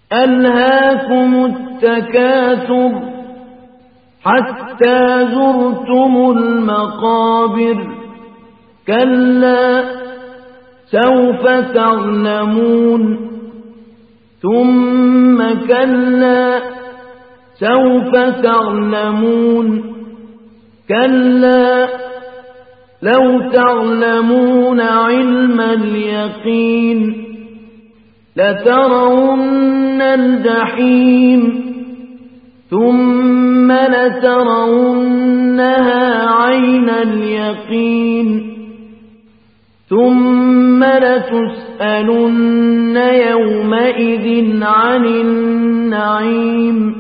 ألهاكم التكاثر حتى زرتم المقابر كلا سوف تعلمون ثم كلا سوف تعلمون كلا لو تعلمون علم اليقين لترون الجحيم ثم لترونها عين اليقين ثم لتسألن يومئذ عن النعيم